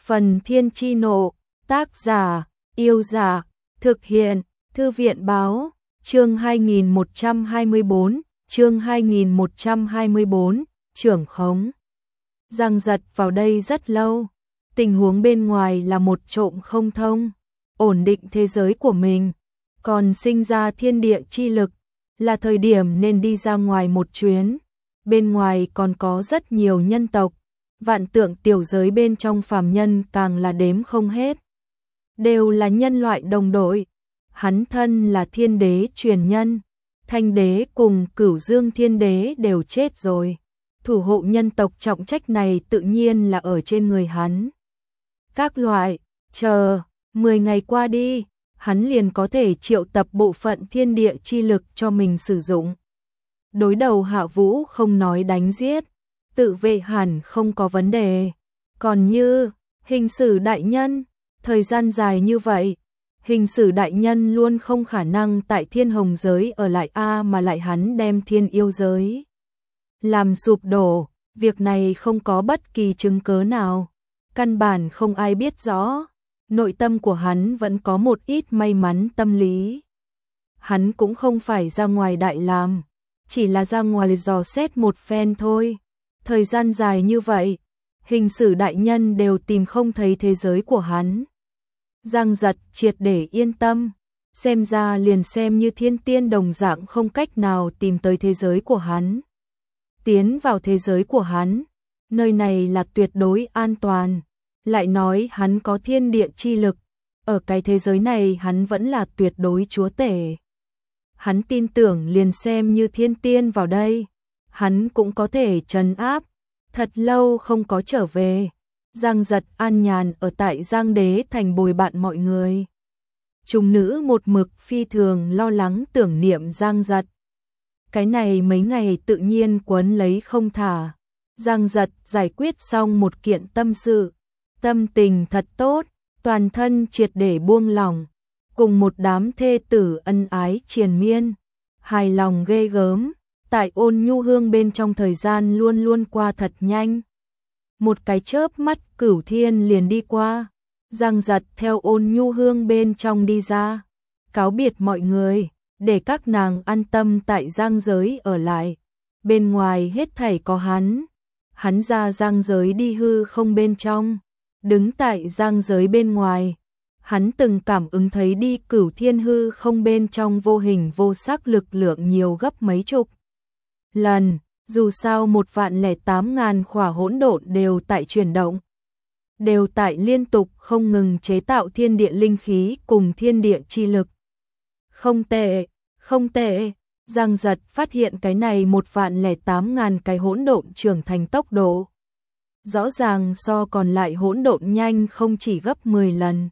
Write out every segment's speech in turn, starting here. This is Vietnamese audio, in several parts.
Phần Thiên Chi Nộ, tác giả, Yêu Giả, thực hiện, Thư viện Báo, chương 2124, trưởng khống. Giang Giật vào đây rất lâu, tình huống bên ngoài là một trộm không thông, ổn định thế giới của mình, còn sinh ra thiên địa chi lực, là thời điểm nên đi ra ngoài một chuyến. Bên ngoài còn có rất nhiều nhân tộc, vạn tượng tiểu giới bên trong phàm nhân càng là đếm không hết. Đều là nhân loại đồng đội. Hắn thân là thiên đế truyền nhân, Thanh đế cùng Cửu Dương thiên đế đều chết rồi. Thủ hộ nhân tộc trọng trách này tự nhiên là ở trên người hắn. Các loại, chờ 10 ngày qua đi, hắn liền có thể triệu tập bộ phận thiên địa chi lực cho mình sử dụng. Đối đầu Hạ Vũ không nói đánh giết, tự vệ hẳn không có vấn đề. Còn như Hình Sử đại nhân, thời gian dài như vậy, Hình Sử đại nhân luôn không khả năng tại Thiên Hồng giới ở lại mà lại hắn đem Thiên Yêu giới làm sụp đổ, việc này không có bất kỳ chứng cớ nào, căn bản không ai biết rõ. Nội tâm của hắn vẫn có một ít may mắn tâm lý. Hắn cũng không phải ra ngoài đại làm, chỉ là ra ngoài dò xét một phen thôi. Thời gian dài như vậy, Hình Sử đại nhân đều tìm không thấy thế giới của hắn. Giang Giật triệt để yên tâm, xem ra liền xem như thiên tiên đồng dạng không cách nào tìm tới thế giới của hắn. Tiến vào thế giới của hắn, nơi này là tuyệt đối an toàn. Lại nói hắn có thiên địa chi lực, ở cái thế giới này hắn vẫn là tuyệt đối chúa tể. Hắn tin tưởng liền xem như thiên tiên vào đây, hắn cũng có thể trấn áp. Thật lâu không có trở về, Giang Giật an nhàn ở tại Giang Đế thành bồi bạn mọi người. Trùng nữ một mực phi thường lo lắng tưởng niệm Giang Giật. Cái này mấy ngày tự nhiên quấn lấy không thả. Giang Giật giải quyết xong một kiện tâm sự, tâm tình thật tốt, toàn thân triệt để buông lỏng, cùng một đám thê tử ân ái triền miên, hài lòng ghê gớm. Tại Ôn Nhu Hương bên trong thời gian luôn luôn qua thật nhanh. Một cái chớp mắt Cửu Thiên liền đi qua. Giang Giật theo Ôn Nhu Hương bên trong đi ra, cáo biệt mọi người, để các nàng an tâm tại Giang giới ở lại. Bên ngoài hết thảy có hắn. Hắn ra Giang giới đi hư không bên trong, đứng tại Giang giới bên ngoài. Hắn từng cảm ứng thấy đi Cửu Thiên hư không bên trong vô hình vô sắc lực lượng nhiều gấp mấy chục lần, dù sao 1.008.000 khỏa hỗn độn đều tại chuyển động, đều tại liên tục không ngừng chế tạo thiên địa linh khí cùng thiên địa chi lực. Không tệ, không tệ. Giang Giật phát hiện cái này 1.008.000 cái hỗn độn trưởng thành tốc độ rõ ràng so còn lại hỗn độn nhanh không chỉ gấp 10 lần.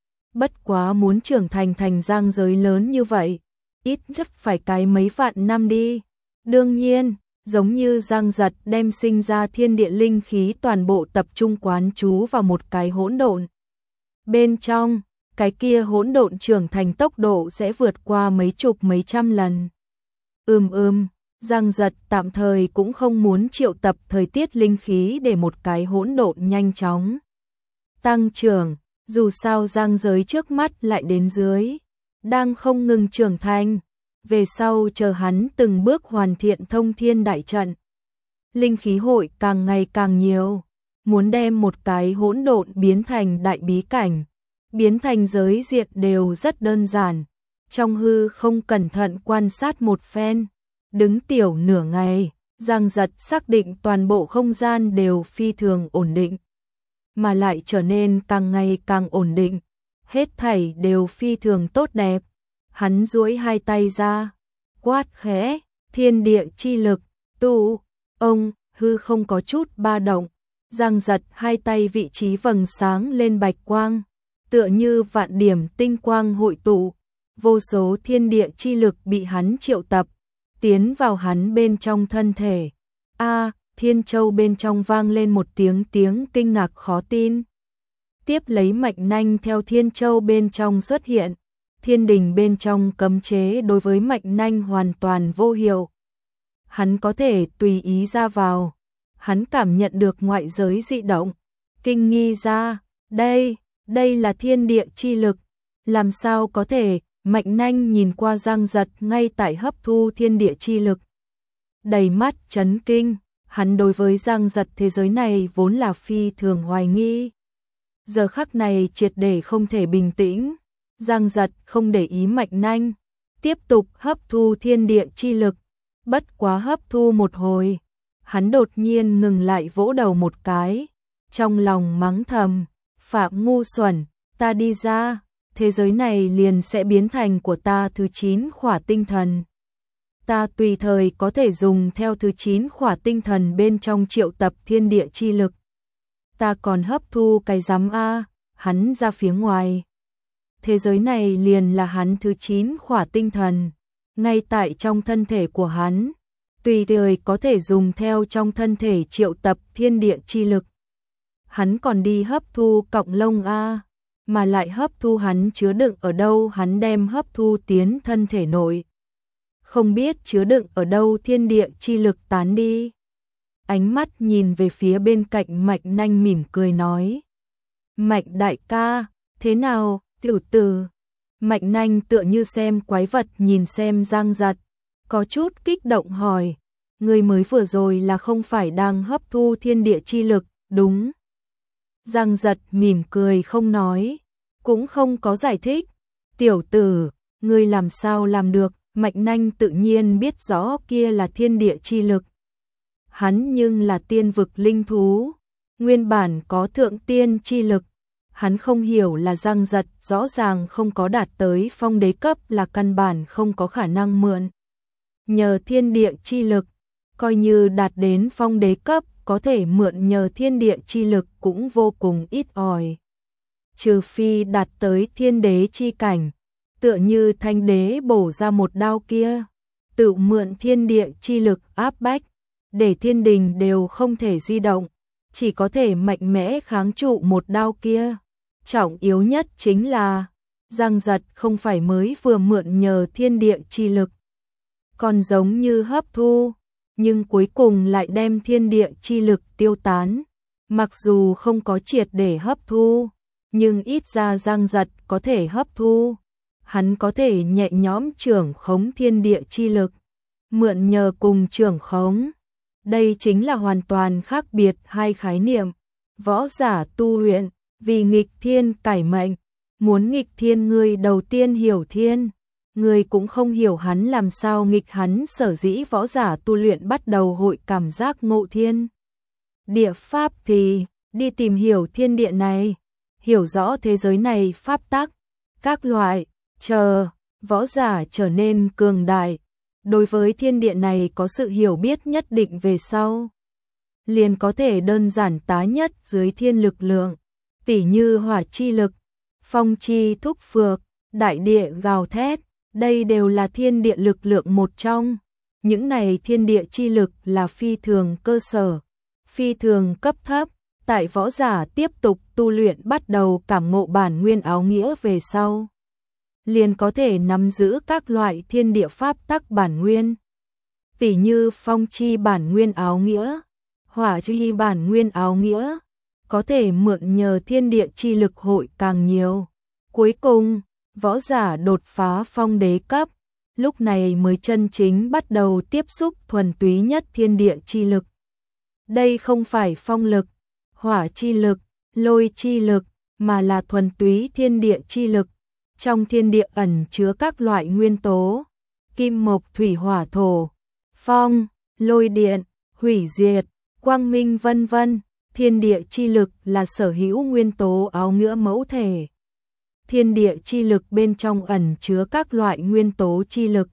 Bất quá muốn trưởng thành thành Giang giới lớn như vậy, ít nhất phải cái mấy vạn năm đi. Đương nhiên, giống như Giang Giật đem sinh ra thiên địa linh khí toàn bộ tập trung quán trú vào một cái hỗn độn bên trong, cái kia hỗn độn trưởng thành tốc độ sẽ vượt qua mấy chục mấy trăm lần. Giang Giật tạm thời cũng không muốn triệu tập thời tiết linh khí để một cái hỗn độn nhanh chóng tăng trưởng, dù sao Giang giới trước mắt lại đến dưới, đang không ngừng trưởng thành. Về sau chờ hắn từng bước hoàn thiện thông thiên đại trận, linh khí hội càng ngày càng nhiều, muốn đem một cái hỗn độn biến thành đại bí cảnh, biến thành giới diện đều rất đơn giản. Trong hư không cẩn thận quan sát một phen, đứng tiểu nửa ngày, Giang Giật xác định toàn bộ không gian đều phi thường ổn định, mà lại trở nên càng ngày càng ổn định, hết thảy đều phi thường tốt đẹp. Hắn duỗi hai tay ra, quát khẽ, thiên địa chi lực, tu, hư không có chút ba động. Giang Giật hai tay vị trí vầng sáng lên bạch quang, tựa như vạn điểm tinh quang hội tụ, vô số thiên địa chi lực bị hắn triệu tập, tiến vào hắn bên trong thân thể. Thiên Châu bên trong vang lên một tiếng kinh ngạc khó tin. Tiếp lấy mạch nanh theo Thiên Châu bên trong xuất hiện. Thiên đình bên trong cấm chế đối với mạch nanh hoàn toàn vô hiệu. Hắn có thể tùy ý ra vào. Hắn cảm nhận được ngoại giới dị động, kinh nghi ra, Đây là thiên địa chi lực, làm sao có thể? Mạnh Nanh nhìn qua Giang Giật ngay tại hấp thu thiên địa chi lực. Đầy mắt chấn kinh, hắn đối với Giang Giật thế giới này vốn là phi thường hoài nghi. Giờ khắc này triệt để không thể bình tĩnh, Giang Giật không để ý Mạnh Nanh, tiếp tục hấp thu thiên địa chi lực, bất quá hấp thu một hồi, hắn đột nhiên ngừng lại vỗ đầu một cái, trong lòng mắng thầm, Phạm ngu xuẩn, ta đi ra, thế giới này liền sẽ biến thành của ta thứ 9 khỏa tinh thần. Ta tùy thời có thể dùng theo thứ 9 khỏa tinh thần bên trong triệu tập thiên địa chi lực. Ta còn hấp thu cái rắm a, hắn ra phía ngoài. Thế giới này liền là hắn thứ 9 khỏa tinh thần, ngay tại trong thân thể của hắn, tùy thời có thể dùng theo trong thân thể triệu tập thiên địa chi lực. Hắn còn đi hấp thu cọng lông a, mà lại hấp thu hắn chứa đựng ở đâu, hắn đem hấp thu tiến thân thể nội. Không biết chứa đựng ở đâu thiên địa chi lực tán đi. Ánh mắt nhìn về phía bên cạnh Mạnh Nanh mỉm cười nói. Mạnh đại ca, thế nào, tiểu tử? Mạnh Nanh tựa như xem quái vật nhìn xem Giang Giật, có chút kích động hỏi. Người mới vừa rồi là không phải đang hấp thu thiên địa chi lực, đúng? Giang Giật mỉm cười không nói, cũng không có giải thích. Tiểu tử, ngươi làm sao làm được? Mạnh Nanh tự nhiên biết rõ kia là thiên địa chi lực. Hắn nhưng là tiên vực linh thú, nguyên bản có thượng tiên chi lực. Hắn không hiểu là Giang Giật rõ ràng không có đạt tới phong đế cấp là căn bản không có khả năng mượn. Nhờ thiên địa chi lực, coi như đạt đến phong đế cấp, có thể mượn nhờ thiên địa chi lực cũng vô cùng ít ỏi. Trừ phi đạt tới thiên đế chi cảnh, tựa như Thanh đế bổ ra một đao kia, tự mượn thiên địa chi lực áp bách, để thiên đình đều không thể di động, chỉ có thể mạnh mẽ kháng trụ một đao kia. Trọng yếu nhất chính là, Giang Giật không phải mới vừa mượn nhờ thiên địa chi lực, còn giống như hấp thu, nhưng cuối cùng lại đem thiên địa chi lực tiêu tán. Mặc dù không có triệt để hấp thu, nhưng ít ra Giang Giật có thể hấp thu. Hắn có thể nhẹ nhõm trưởng khống thiên địa chi lực, mượn nhờ cùng trưởng khống. Đây chính là hoàn toàn khác biệt hai khái niệm. Võ giả tu luyện, vì nghịch thiên cải mệnh, muốn nghịch thiên người đầu tiên hiểu thiên. Người cũng không hiểu hắn làm sao nghịch hắn, sở dĩ võ giả tu luyện bắt đầu hội cảm giác ngộ thiên địa pháp thì đi tìm hiểu thiên địa này, hiểu rõ thế giới này pháp tắc, các loại, chờ võ giả trở nên cường đại, đối với thiên địa này có sự hiểu biết nhất định về sau, liền có thể đơn giản tá nhất dưới thiên lực lượng, tỉ như hỏa chi lực, phong chi thúc phược, đại địa gào thét, đây đều là thiên địa lực lượng một trong. Những này thiên địa chi lực là phi thường cơ sở, phi thường cấp thấp, tại võ giả tiếp tục tu luyện bắt đầu cảm ngộ bản nguyên áo nghĩa về sau, liền có thể nắm giữ các loại thiên địa pháp tắc bản nguyên, tỉ như phong chi bản nguyên áo nghĩa, hỏa chi bản nguyên áo nghĩa, có thể mượn nhờ thiên địa chi lực hội càng nhiều. Cuối cùng, võ giả đột phá phong đế cấp, lúc này mới chân chính bắt đầu tiếp xúc thuần túy nhất thiên địa chi lực. Đây không phải phong lực, hỏa chi lực, lôi chi lực, mà là thuần túy thiên địa chi lực. Trong thiên địa ẩn chứa các loại nguyên tố, kim mộc thủy hỏa thổ, phong, lôi điện, hủy diệt, quang minh vân vân. Thiên địa chi lực là sở hữu nguyên tố áo nghĩa mẫu thể. Thiên địa chi lực bên trong ẩn chứa các loại nguyên tố chi lực.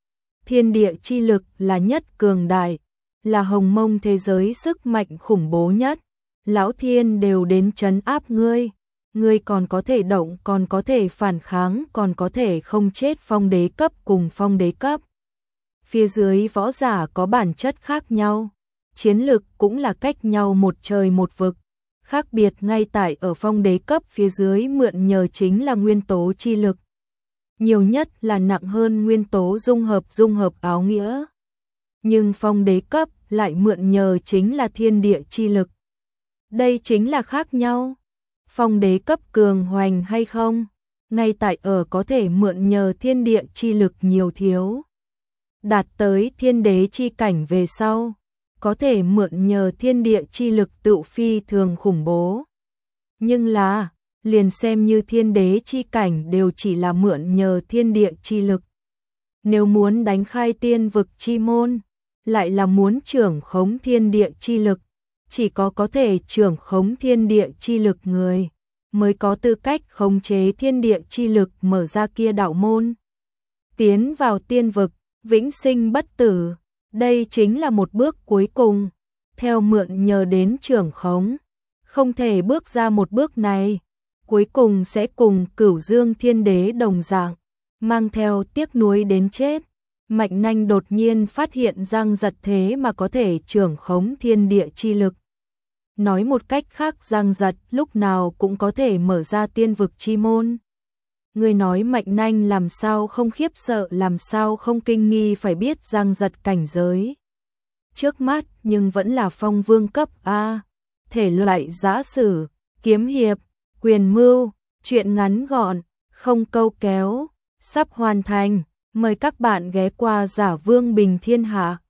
Thiên địa chi lực là nhất cường đại, là hồng mông thế giới sức mạnh khủng bố nhất. Lão thiên đều đến trấn áp ngươi, ngươi còn có thể động, còn có thể phản kháng, còn có thể không chết. Phong đế cấp cùng phong đế cấp, phía dưới võ giả có bản chất khác nhau, chiến lực cũng là cách nhau một trời một vực. Khác biệt ngay tại ở phong đế cấp phía dưới mượn nhờ chính là nguyên tố chi lực, nhiều nhất là nặng hơn nguyên tố dung hợp áo nghĩa. Nhưng phong đế cấp lại mượn nhờ chính là thiên địa chi lực. Đây chính là khác nhau. phong đế cấp cường hoành hay không, ngay tại ở có thể mượn nhờ thiên địa chi lực nhiều thiếu. Đạt tới thiên đế chi cảnh về sau, có thể mượn nhờ thiên địa chi lực tự phi thường khủng bố. Nhưng là, liền xem như thiên đế chi cảnh đều chỉ là mượn nhờ thiên địa chi lực. Nếu muốn đánh khai tiên vực chi môn, lại là muốn trưởng khống thiên địa chi lực, chỉ có thể trưởng khống thiên địa chi lực người, mới có tư cách khống chế thiên địa chi lực mở ra kia đạo môn. Tiến vào tiên vực, vĩnh sinh bất tử, đây chính là một bước cuối cùng, theo mượn nhờ đến trưởng khống, không thể bước ra một bước này, cuối cùng sẽ cùng Cửu Dương Thiên Đế đồng dạng, mang theo tiếc nuối đến chết. Mạnh Nanh đột nhiên phát hiện Giang Giật thế mà có thể trưởng khống thiên địa chi lực. Nói một cách khác, Giang Giật lúc nào cũng có thể mở ra tiên vực chi môn. Người nói Mạnh Nanh làm sao không khiếp sợ, làm sao không kinh nghi, phải biết Giang Giật cảnh giới trước mắt nhưng vẫn là phong vương cấp A. Thể loại giã sử, kiếm hiệp, quyền mưu, truyện ngắn gọn, không câu kéo, sắp hoàn thành. Mời các bạn ghé qua Giả Vương Bình Thiên Hạ.